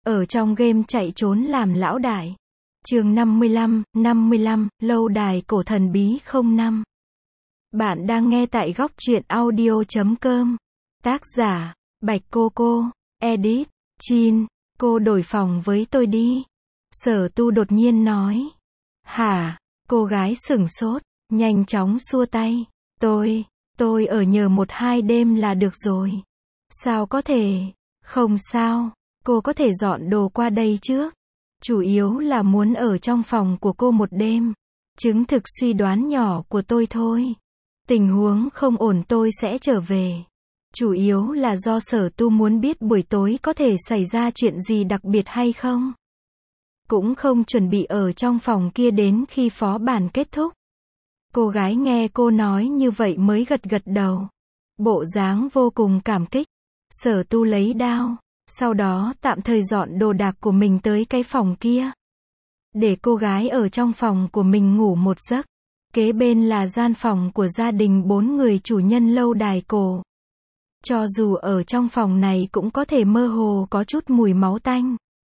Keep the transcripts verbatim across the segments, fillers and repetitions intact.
Ở trong game chạy trốn làm lão đại. Chương năm mươi lăm, năm mươi lăm, lâu đài cổ thần bí không năm. Bạn đang nghe tại góc truyện audio chấm com. Tác giả, Bạch Cô Cô, edit, Chin, cô đổi phòng với tôi đi. Sở Tu đột nhiên nói. Hả? Cô gái sửng sốt, nhanh chóng xua tay. Tôi, tôi ở nhờ một hai đêm là được rồi. Sao có thể? Không sao, cô có thể dọn đồ qua đây trước. Chủ yếu là muốn ở trong phòng của cô một đêm. Chứng thực suy đoán nhỏ của tôi thôi. Tình huống không ổn tôi sẽ trở về. Chủ yếu là do Sở Tu muốn biết buổi tối có thể xảy ra chuyện gì đặc biệt hay không. Cũng không chuẩn bị ở trong phòng kia đến khi phó bản kết thúc. Cô gái nghe cô nói như vậy mới gật gật đầu. Bộ dáng vô cùng cảm kích. Sở Tu lấy đao, sau đó tạm thời dọn đồ đạc của mình tới cái phòng kia. Để cô gái ở trong phòng của mình ngủ một giấc. Kế bên là gian phòng của gia đình bốn người chủ nhân lâu đài cổ. Cho dù ở trong phòng này cũng có thể mơ hồ có chút mùi máu tanh.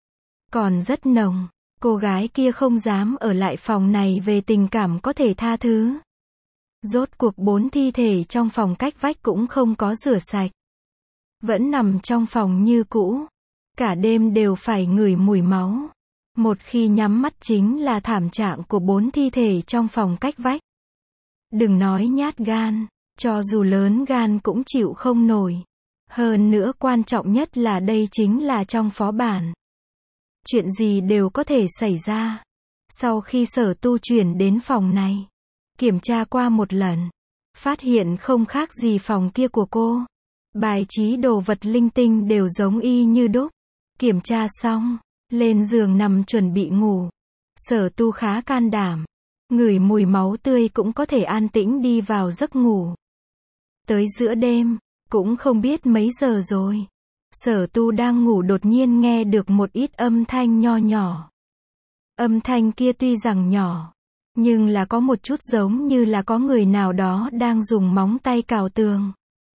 Còn rất nồng, cô gái kia không dám ở lại phòng này về tình cảm có thể tha thứ. Rốt cuộc bốn thi thể trong phòng cách vách cũng không có rửa sạch. Vẫn nằm trong phòng như cũ. Cả đêm đều phải ngửi mùi máu. Một khi nhắm mắt chính là thảm trạng của bốn thi thể trong phòng cách vách. Đừng nói nhát gan, cho dù lớn gan cũng chịu không nổi. Hơn nữa quan trọng nhất là đây chính là trong phó bản. Chuyện gì đều có thể xảy ra. Sau khi Sở Tu chuyển đến phòng này, kiểm tra qua một lần, phát hiện không khác gì phòng kia của cô. Bài trí đồ vật linh tinh đều giống y như đúc. Kiểm tra xong, lên giường nằm chuẩn bị ngủ. Sở Tu khá can đảm. Ngửi mùi máu tươi cũng có thể an tĩnh đi vào giấc ngủ. Tới giữa đêm, cũng không biết mấy giờ rồi. Sở Tu đang ngủ đột nhiên nghe được một ít âm thanh nho nhỏ. Âm thanh kia tuy rằng nhỏ, nhưng là có một chút giống như là có người nào đó đang dùng móng tay cào tường.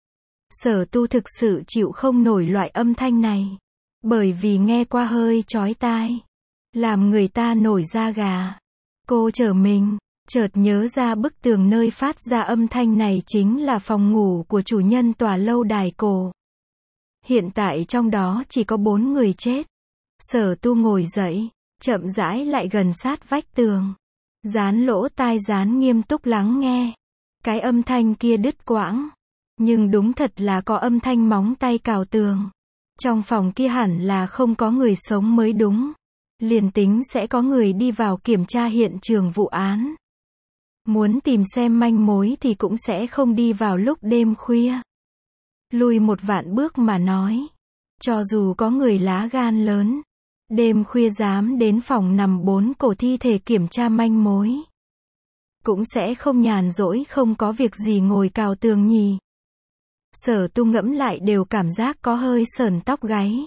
Sở Tu thực sự chịu không nổi loại âm thanh này. Bởi vì nghe qua hơi chói tai. Làm người ta nổi da gà. Cô trở mình, chợt nhớ ra bức tường nơi phát ra âm thanh này chính là phòng ngủ của chủ nhân tòa lâu đài cổ. Hiện tại trong đó chỉ có bốn người chết. Sở Tu ngồi dậy, chậm rãi lại gần sát vách tường. Dán lỗ tai dán nghiêm túc lắng nghe. Cái âm thanh kia đứt quãng. Nhưng đúng thật là có âm thanh móng tay cào tường. Trong phòng kia hẳn là không có người sống mới đúng. Liền tính sẽ có người đi vào kiểm tra hiện trường vụ án. Muốn tìm xem manh mối thì cũng sẽ không đi vào lúc đêm khuya. Lùi một vạn bước mà nói. Cho dù có người lá gan lớn. Đêm khuya dám đến phòng nằm bốn cổ thi thể kiểm tra manh mối. Cũng sẽ không nhàn rỗi không có việc gì ngồi cào tường nhỉ. Sở Tu ngẫm lại đều cảm giác có hơi sởn tóc gáy.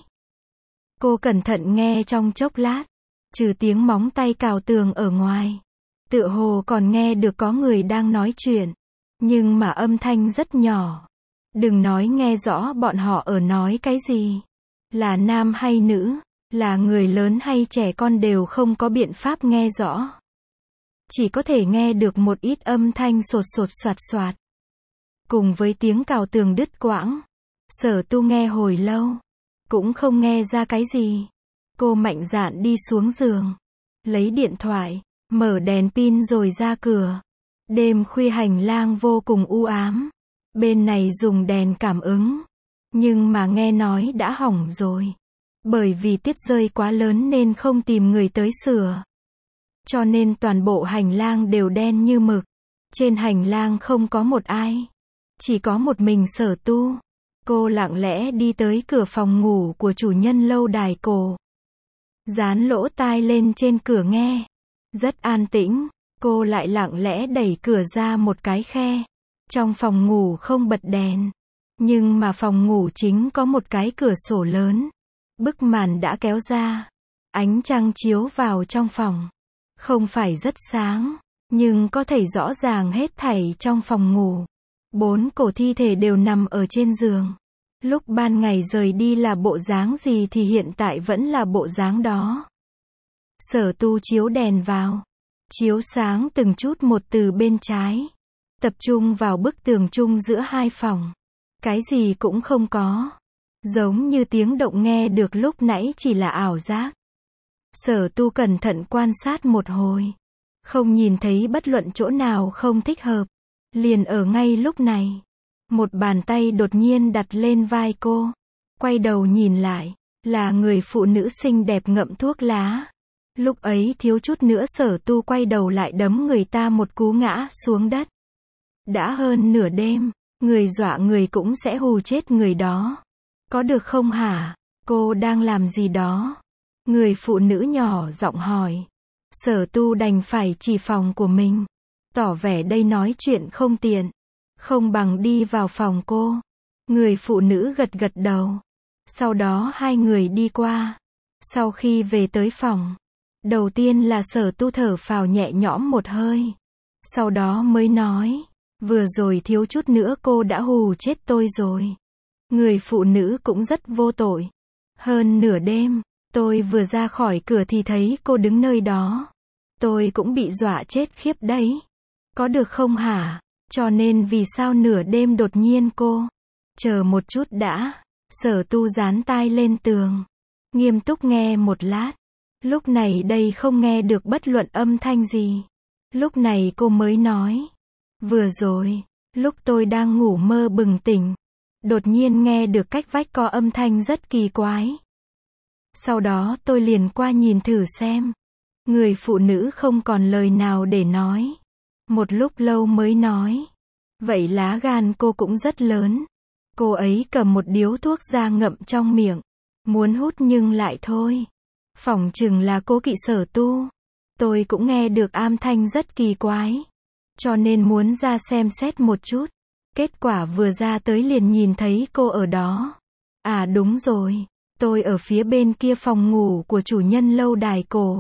Cô cẩn thận nghe trong chốc lát. Trừ tiếng móng tay cào tường ở ngoài. Tựa hồ còn nghe được có người đang nói chuyện. Nhưng mà âm thanh rất nhỏ. Đừng nói nghe rõ bọn họ ở nói cái gì. Là nam hay nữ, là người lớn hay trẻ con đều không có biện pháp nghe rõ. Chỉ có thể nghe được một ít âm thanh sột sột soạt soạt. Cùng với tiếng cào tường đứt quãng. Sở Tu nghe hồi lâu. Cũng không nghe ra cái gì. Cô mạnh dạn đi xuống giường. Lấy điện thoại. Mở đèn pin rồi ra cửa. Đêm khuya hành lang vô cùng u ám. Bên này dùng đèn cảm ứng. Nhưng mà nghe nói đã hỏng rồi. Bởi vì tiết rơi quá lớn nên không tìm người tới sửa. Cho nên toàn bộ hành lang đều đen như mực. Trên hành lang không có một ai. Chỉ có một mình Sở Tu. Cô lặng lẽ đi tới cửa phòng ngủ của chủ nhân lâu đài cổ. Dán lỗ tai lên trên cửa nghe. Rất an tĩnh. Cô lại lặng lẽ đẩy cửa ra một cái khe. Trong phòng ngủ không bật đèn. Nhưng mà phòng ngủ chính có một cái cửa sổ lớn. Bức màn đã kéo ra. Ánh trăng chiếu vào trong phòng. Không phải rất sáng. Nhưng có thể rõ ràng hết thảy trong phòng ngủ. Bốn cổ thi thể đều nằm ở trên giường. Lúc ban ngày rời đi là bộ dáng gì thì hiện tại vẫn là bộ dáng đó. Sở Tu chiếu đèn vào. Chiếu sáng từng chút một từ bên trái. Tập trung vào bức tường chung giữa hai phòng. Cái gì cũng không có. Giống như tiếng động nghe được lúc nãy chỉ là ảo giác. Sở Tu cẩn thận quan sát một hồi. Không nhìn thấy bất luận chỗ nào không thích hợp. Liền ở ngay lúc này. Một bàn tay đột nhiên đặt lên vai cô. Quay đầu nhìn lại. Là người phụ nữ xinh đẹp ngậm thuốc lá. Lúc ấy thiếu chút nữa Sở Tu quay đầu lại đấm người ta một cú ngã xuống đất. Đã hơn nửa đêm. Người dọa người cũng sẽ hù chết người đó. Có được không hả? Cô đang làm gì đó? Người phụ nữ nhỏ giọng hỏi. Sở Tu đành phải chỉ phòng của mình. Tỏ vẻ đây nói chuyện không tiện. Không bằng đi vào phòng cô. Người phụ nữ gật gật đầu. Sau đó hai người đi qua. Sau khi về tới phòng. Đầu tiên là Sở Tu thở phào nhẹ nhõm một hơi. Sau đó mới nói. Vừa rồi thiếu chút nữa cô đã hù chết tôi rồi. Người phụ nữ cũng rất vô tội. Hơn nửa đêm, tôi vừa ra khỏi cửa thì thấy cô đứng nơi đó. Tôi cũng bị dọa chết khiếp đấy. Có được không hả? Cho nên vì sao nửa đêm đột nhiên cô? Chờ một chút đã. Sở Tu dán tai lên tường. Nghiêm túc nghe một lát. Lúc này đây không nghe được bất luận âm thanh gì. Lúc này cô mới nói. Vừa rồi, lúc tôi đang ngủ mơ bừng tỉnh. Đột nhiên nghe được cách vách có âm thanh rất kỳ quái. Sau đó tôi liền qua nhìn thử xem. Người phụ nữ không còn lời nào để nói. Một lúc lâu mới nói. Vậy lá gan cô cũng rất lớn. Cô ấy cầm một điếu thuốc ra ngậm trong miệng. Muốn hút nhưng lại thôi. Phỏng chừng là cô kỵ Sở Tu. Tôi cũng nghe được âm thanh rất kỳ quái. Cho nên muốn ra xem xét một chút. Kết quả vừa ra tới liền nhìn thấy cô ở đó. À đúng rồi. Tôi ở phía bên kia phòng ngủ của chủ nhân lâu đài cổ.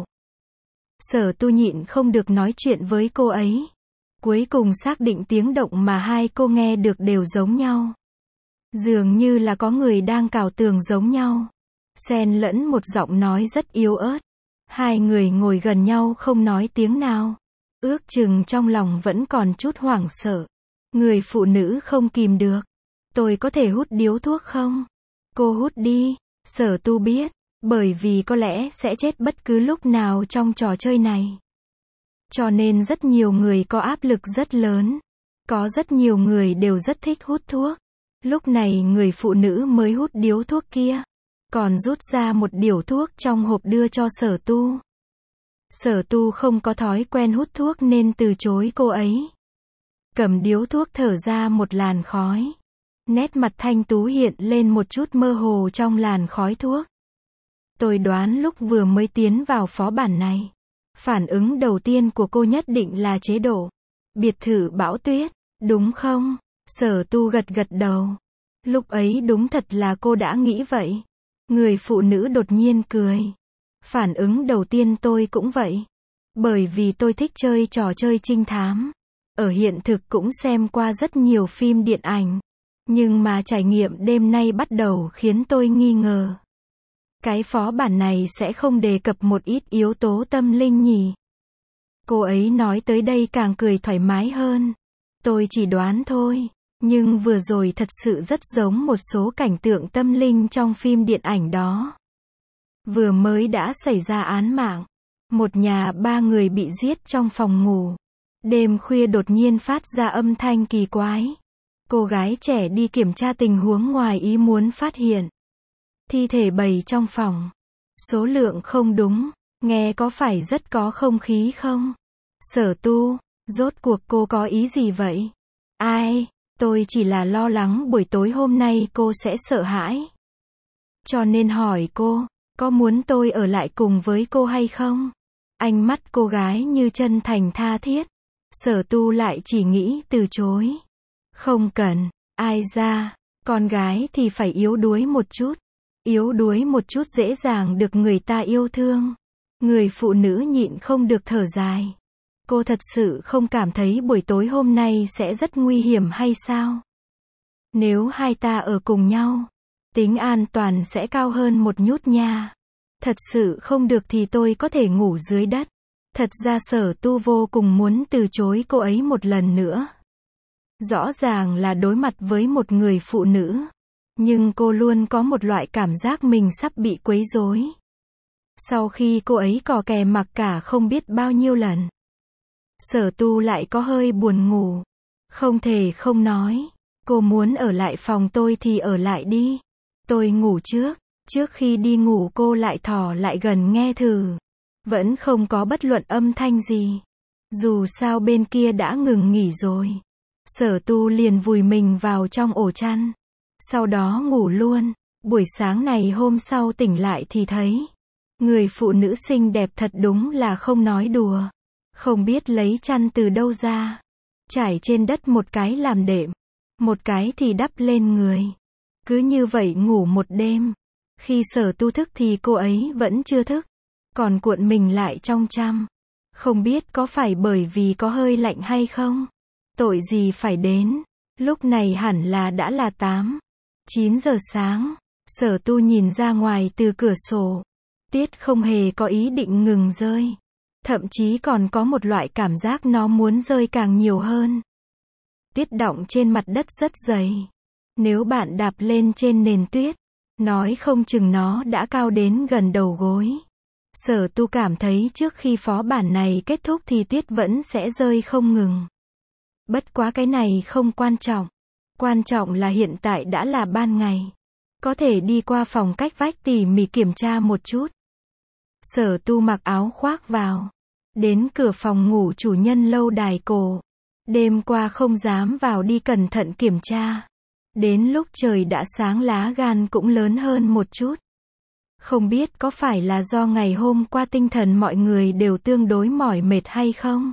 Sở Tu nhịn không được nói chuyện với cô ấy. Cuối cùng xác định tiếng động mà hai cô nghe được đều giống nhau. Dường như là có người đang cào tường giống nhau. Xen lẫn một giọng nói rất yếu ớt. Hai người ngồi gần nhau không nói tiếng nào. Ước chừng trong lòng vẫn còn chút hoảng sợ. Người phụ nữ không kìm được. Tôi có thể hút điếu thuốc không? Cô hút đi. Sở Tu biết. Bởi vì có lẽ sẽ chết bất cứ lúc nào trong trò chơi này. Cho nên rất nhiều người có áp lực rất lớn. Có rất nhiều người đều rất thích hút thuốc. Lúc này người phụ nữ mới hút điếu thuốc kia. Còn rút ra một điếu thuốc trong hộp đưa cho Sở Tu. Sở Tu không có thói quen hút thuốc nên từ chối cô ấy. Cầm điếu thuốc thở ra một làn khói. Nét mặt thanh tú hiện lên một chút mơ hồ trong làn khói thuốc. Tôi đoán lúc vừa mới tiến vào phó bản này. Phản ứng đầu tiên của cô nhất định là chế độ. Biệt thự bão tuyết, đúng không? Sở Tu gật gật đầu. Lúc ấy đúng thật là cô đã nghĩ vậy. Người phụ nữ đột nhiên cười. Phản ứng đầu tiên tôi cũng vậy. Bởi vì tôi thích chơi trò chơi trinh thám. Ở hiện thực cũng xem qua rất nhiều phim điện ảnh. Nhưng mà trải nghiệm đêm nay bắt đầu khiến tôi nghi ngờ. Cái phó bản này sẽ không đề cập một ít yếu tố tâm linh nhỉ? Cô ấy nói tới đây càng cười thoải mái hơn. Tôi chỉ đoán thôi. Nhưng vừa rồi thật sự rất giống một số cảnh tượng tâm linh trong phim điện ảnh đó. Vừa mới đã xảy ra án mạng. Một nhà ba người bị giết trong phòng ngủ. Đêm khuya đột nhiên phát ra âm thanh kỳ quái. Cô gái trẻ đi kiểm tra tình huống ngoài ý muốn phát hiện. Thi thể bầy trong phòng. Số lượng không đúng. Nghe có phải rất có không khí không? Sở Tu, rốt cuộc cô có ý gì vậy? Ai? Tôi chỉ là lo lắng buổi tối hôm nay cô sẽ sợ hãi. Cho nên hỏi cô, có muốn tôi ở lại cùng với cô hay không? Ánh mắt cô gái như chân thành tha thiết. Sở Tu lại chỉ nghĩ từ chối. Không cần, ai ra, con gái thì phải yếu đuối một chút. Yếu đuối một chút dễ dàng được người ta yêu thương. Người phụ nữ nhịn không được thở dài. Cô thật sự không cảm thấy buổi tối hôm nay sẽ rất nguy hiểm hay sao? Nếu hai ta ở cùng nhau, tính an toàn sẽ cao hơn một nhút nha. Thật sự không được thì tôi có thể ngủ dưới đất. Thật ra Sở Tu vô cùng muốn từ chối cô ấy một lần nữa. Rõ ràng là đối mặt với một người phụ nữ. Nhưng cô luôn có một loại cảm giác mình sắp bị quấy rối. Sau khi cô ấy cò kè mặc cả không biết bao nhiêu lần, Sở Tu lại có hơi buồn ngủ. Không thể không nói, cô muốn ở lại phòng tôi thì ở lại đi. Tôi ngủ trước. Trước khi đi ngủ cô lại thò lại gần nghe thử. Vẫn không có bất luận âm thanh gì. Dù sao bên kia đã ngừng nghỉ rồi. Sở Tu liền vùi mình vào trong ổ chăn. Sau đó ngủ luôn. Buổi sáng này hôm sau tỉnh lại thì thấy người phụ nữ xinh đẹp thật đúng là không nói đùa. Không biết lấy chăn từ đâu ra. Trải trên đất một cái làm đệm. Một cái thì đắp lên người. Cứ như vậy ngủ một đêm. Khi Sở Tu thức thì cô ấy vẫn chưa thức. Còn cuộn mình lại trong chăn. Không biết có phải bởi vì có hơi lạnh hay không? Tội gì phải đến. Lúc này hẳn là đã là tám, chín giờ sáng. Sở Tu nhìn ra ngoài từ cửa sổ. Tiết không hề có ý định ngừng rơi. Thậm chí còn có một loại cảm giác nó muốn rơi càng nhiều hơn. Tuyết đọng trên mặt đất rất dày. Nếu bạn đạp lên trên nền tuyết, nói không chừng nó đã cao đến gần đầu gối. Sở Tu cảm thấy trước khi phó bản này kết thúc thì tuyết vẫn sẽ rơi không ngừng. Bất quá cái này không quan trọng. Quan trọng là hiện tại đã là ban ngày. Có thể đi qua phòng cách vách tỉ mỉ kiểm tra một chút. Sở Tu mặc áo khoác vào. Đến cửa phòng ngủ chủ nhân lâu đài cổ. Đêm qua không dám vào đi cẩn thận kiểm tra. Đến lúc trời đã sáng lá gan cũng lớn hơn một chút. Không biết có phải là do ngày hôm qua tinh thần mọi người đều tương đối mỏi mệt hay không?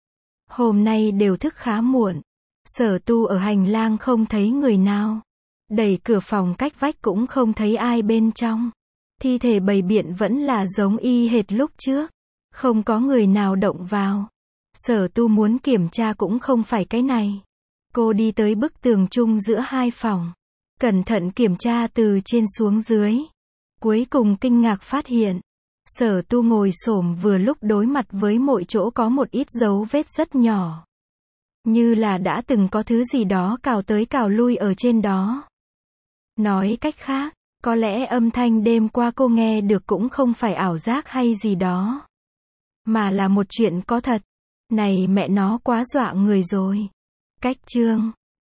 Hôm nay đều thức khá muộn. Sở Tu ở hành lang không thấy người nào. Đẩy cửa phòng cách vách cũng không thấy ai bên trong. Thi thể bày biện vẫn là giống y hệt lúc trước. Không có người nào động vào. Sở Tu muốn kiểm tra cũng không phải cái này. Cô đi tới bức tường chung giữa hai phòng. Cẩn thận kiểm tra từ trên xuống dưới. Cuối cùng kinh ngạc phát hiện. Sở Tu ngồi xổm vừa lúc đối mặt với mỗi chỗ có một ít dấu vết rất nhỏ. Như là đã từng có thứ gì đó cào tới cào lui ở trên đó. Nói cách khác, có lẽ âm thanh đêm qua cô nghe được cũng không phải ảo giác hay gì đó. Mà là một chuyện có thật. Này mẹ nó quá dọa người rồi. Cách chương